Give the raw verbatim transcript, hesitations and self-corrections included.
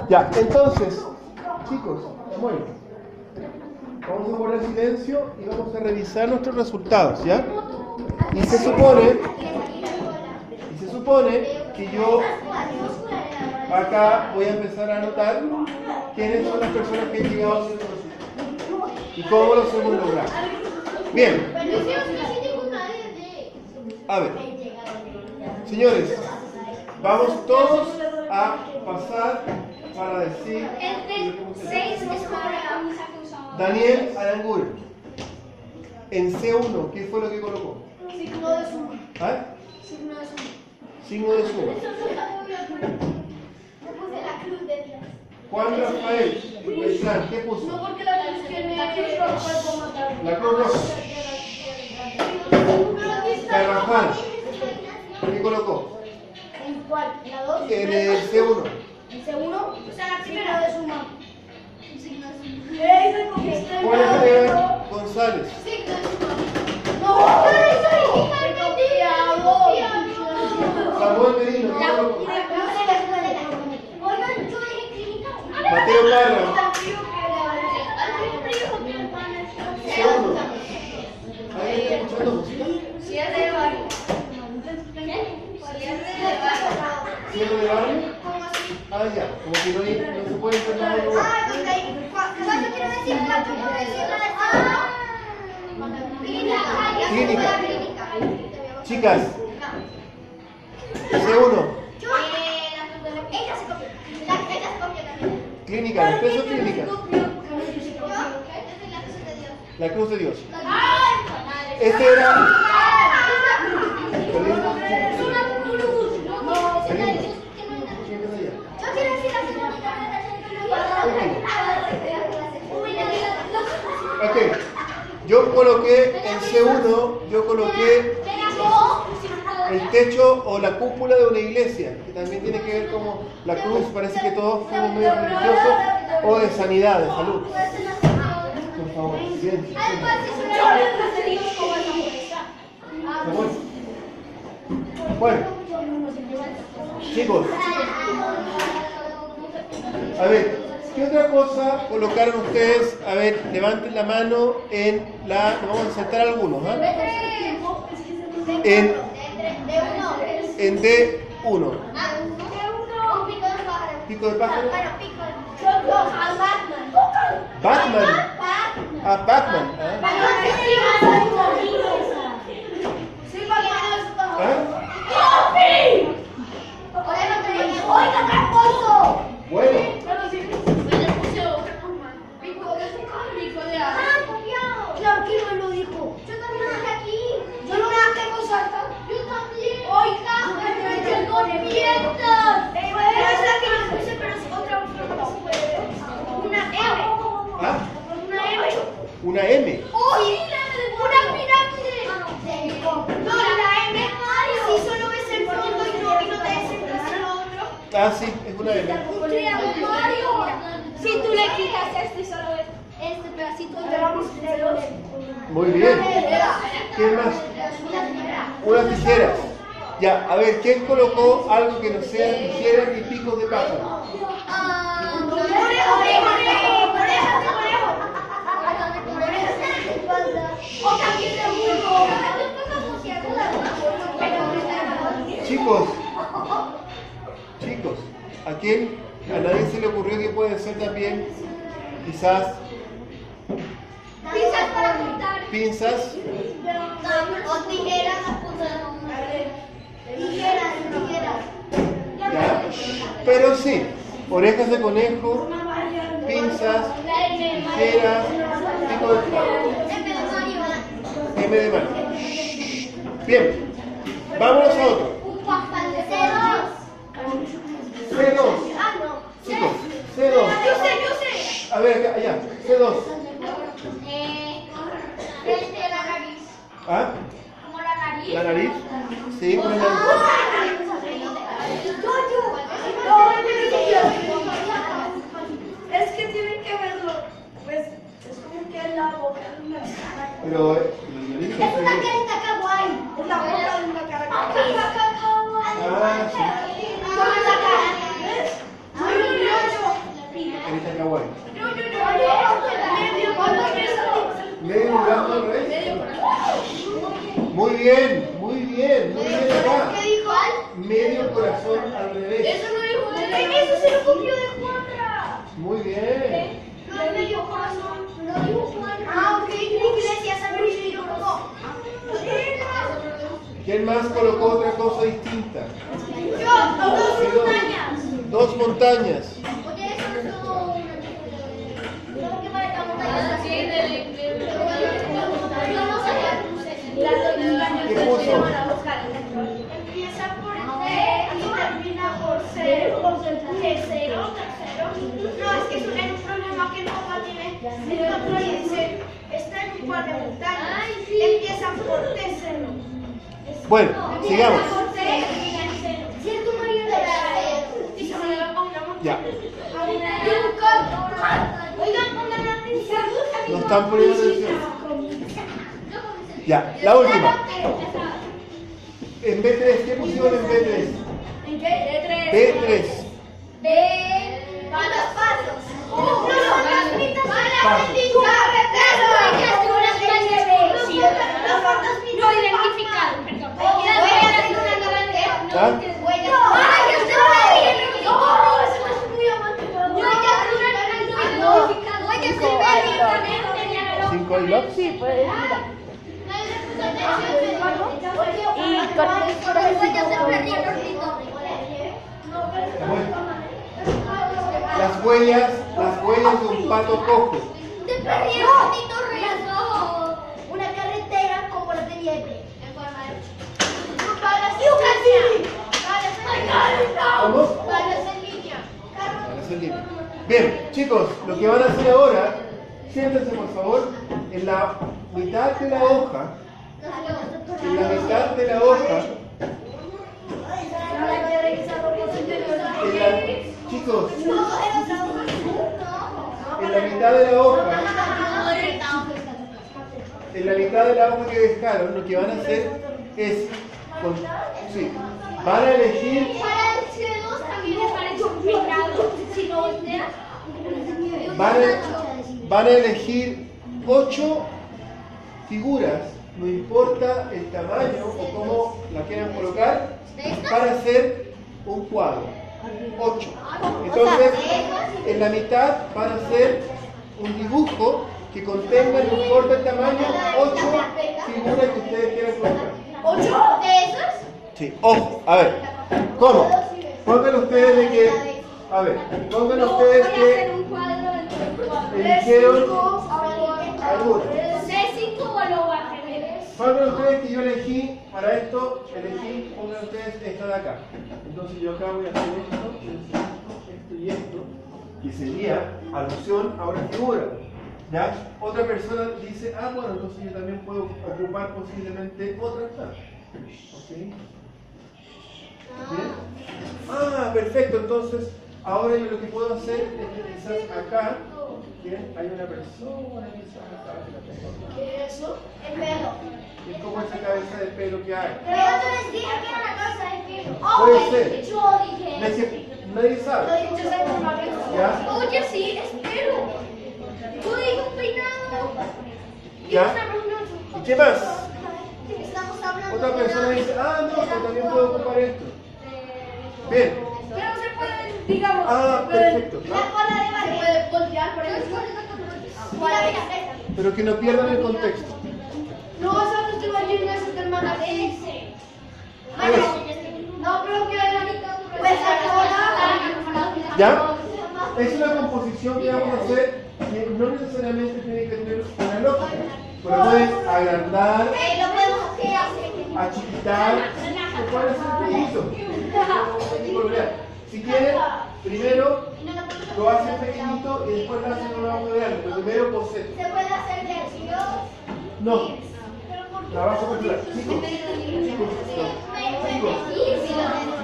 Ya, entonces, chicos, bueno, vamos a poner silencio y vamos a revisar nuestros resultados, ¿ya? Y se supone, y se supone que yo acá voy a empezar a anotar quiénes son las personas que han llegado a ciertos resultados y cómo los hemos logrado. Bien. A ver, señores, vamos todos a pasar para decir. Daniel Aranguren, en C uno, ¿qué fue lo que colocó? Signo de suma. ¿Ah? Signo de suma. Signo de suma. Yo puse la cruz de Dios. Juan Rafael, Beltrán, ¿qué puso? No, porque la cruz tiene la cruz roja puedo matar. La cruz roja. Carvajal, ¿qué colocó? ¿En cuál? ¿La dos? En el C uno. ¿En C uno? O sea, la primera de suma. Signo de suma. Juan Esteban González. Signo de suma. No, sorry, Samuel Merino, ¿qué colocó? Mateo Parra. C uno. ¿Alguien está escuchando música? Cierre de barrio. ¿Cierre de barrio? Ah, ya, como que no, hay, no se puede entrar en lugar. Ah, porque hay cuatro quiero decir cuatro quiero decir ah. Clínica. Clínica. Chicas, C uno. Ella se copió. La ella se copió también. Clínica, ¿ustedes son clínicas? Yo soy la cruz de Dios. La cruz de Dios. Ay, Este era. es una cruz. No, es la de Dios que no hay nada. ¿Quién es allá? Yo quiero decir la segunda. Ok, yo coloqué en C uno, yo coloqué el techo o la cúpula de una iglesia, que también tiene que ver como la cruz, parece que todos fuimos medio religiosos, o de sanidad, de salud. Por favor, silencio. Bueno, chicos, a ver, ¿qué otra cosa colocaron ustedes? A ver, levanten la mano en la... Nos vamos a saltar algunos, ¿ah? En, en D uno. Pico de pájaro. Batman. Ah, Batman. ¿Ah? Bueno. Claro que no lo dijo. Yo también lo dije aquí. Yo no la tengo salta. Yo también. Oiga, me tengo piernas. Pero es la que yo puse, pero es otra una M. ¿Ah? Una M. Una M. ¡Uy! Una pirámide. No, la M. Si solo ves el fondo y no, y no te centras en lo otro. Ah, sí, es una M. Un triangulario. Si tú le quitas esto y solo ves este pedacito de la Muy bien. ¿Quién más? Unas tijeras. Ya, a ver, ¿quién colocó algo que no sea tijeras ni picos de pájaro? Chicos, chicos, ¿a quién? A nadie se le ocurrió que puede ser también, quizás, pinzas para cortar. pinzas. O tijeras. Tijeras, tijeras. ¿Ya? Pero sí, orejas de conejo, pinzas, tijeras, pico de pájaro. M de Mario. Bien, vámonos a otro. C dos. Chicos, C dos. Yo sé, yo sé. A ver, acá, allá, C dos. Eh, frente a la nariz. ¿Ah? Como la nariz. ¿La nariz? Sí, con la nariz. Es que tienen que verlo. Pues es como que en la boca de una cara. Pero, eh, Es una carita kawaii. Es la boca de una cara kawaii. Ah, sí. Solo la cara. ¿Ves? Soy un ñoño. se lo copió de Juanra. Muy bien. No, me dio corazón. Lo dijo Juanra. Ah, ok. Creí que le decía San Luis y lo colocó. ¿Quién más colocó otra cosa distinta? Yo, dos montañas. Dos montañas. Oye, eso no es todo una. ¿Cómo que para esta montaña? Sí, del. Yo no sabía cruces. ¿Qué puso? Empieza por T y termina por cero. Tercero, tercero. No, es que es un, un problema que el papá tiene. El control y dice, está en un par de montañas. Empiezan por T cero. Bueno, sigamos. ¿Cierto, Mariana? Y se me da con una montaña. Ya. Oigan, pongan atención. No están poniendo atención. Ya, la última. En B tres, ¿qué pusieron en B tres? ¿En qué? B tres. B. Para los pasos. No, no, las pistas Pasos. no identificado, perdón. Voy a hacer una nueva. ¿Ah? Voy a hacer no, eso no es muy amante. Voy a hacer una identificado. Voy a hacer ¿Cinco y los? Sí, puedes ir. Y Las huellas, las huellas de un pato cojo. De perrito, patito riesgo. Una carretera como la de Liebre. En forma de balas en línea. ¿Cómo? Balas en línea. Para hacer libre. Bien, chicos, lo que van a hacer ahora, siéntense por favor, en la mitad de la hoja, en la mitad de la hoja, en la, chicos, en la mitad de la hoja, en la mitad de la hoja que dejaron, lo que van a hacer es, con, sí, van a elegir, Para el C dos también es para el peinado. Si no voltea. van a, van a elegir ocho figuras, no importa el tamaño o cómo la quieran colocar, para hacer un cuadro. Ocho. Entonces, en la mitad van a hacer un dibujo que contenga, no importa el tamaño, ocho figuras que ustedes quieran colocar. ¿Ocho de esos? Sí, ojo, a ver, ¿cómo? Pónganlo ustedes de que, a ver, pónganlo ustedes que eligieron algunos. C cinco o lo va a tener. Pónganlo ustedes que yo elegí, para esto, elegí, pónganlo ustedes esta de acá. Entonces yo acá voy a hacer esto, esto y esto, que sería alusión a una figura. ¿Ya? Otra persona dice, ah, bueno, entonces yo también puedo ocupar posiblemente otra acá. ¿Ok? ¿Bien? Ah, perfecto, entonces ahora yo lo que puedo hacer es que quizás acá, ¿bien? Hay una persona quizás acá, que la tengo acá. ¿Qué es eso? El pelo. Es como esa cabeza de pelo que hay. Pero yo les dije que era la casa del pelo. Puede Oh, ser. yo dije. Es que nadie sabe. Yo dije, ¿Ya? oye, sí, es pelo. Yo dije un peinado. ¿Ya? ¿Y qué más? Estamos hablando Otra de persona la- dice, ah, no, yo también puedo ocupar esto. Bien. Pero no se puede, digamos. Ah, se puede- perfecto. La cola de Barbie. Se puede voltear, por ejemplo. Cola de Barbie. Pero que no pierdan el contexto. No, sabes que Barbie no es el hermano de ese. No, pero que pues la cola. ¿Ya? Es una composición que vamos a hacer que no necesariamente tiene que tener una lógica. Pero puedes agrandar, Eh, lo podemos ¿qué hace? achiquitar, o puedes hacer pequeñito. No hay ningún problema. Si quieren, primero lo hacen pequeñito y después lo hacen en una hoja grande. Pero primero boceto. Se puede hacer de archivos. No, la vas a calcular. Chicos, chicos, no. Chicos,